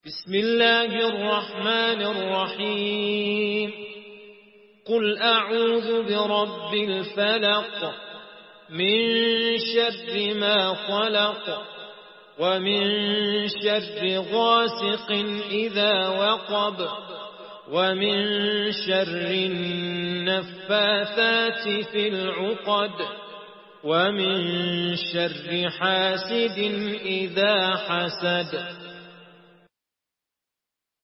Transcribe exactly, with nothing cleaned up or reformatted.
بسم الله الرحمن الرحيم قل أعوذ برب الفلق من شر ما خلق ومن شر غاسق إذا وقب ومن شر النفاثات في العقد ومن شر حاسد إذا حسد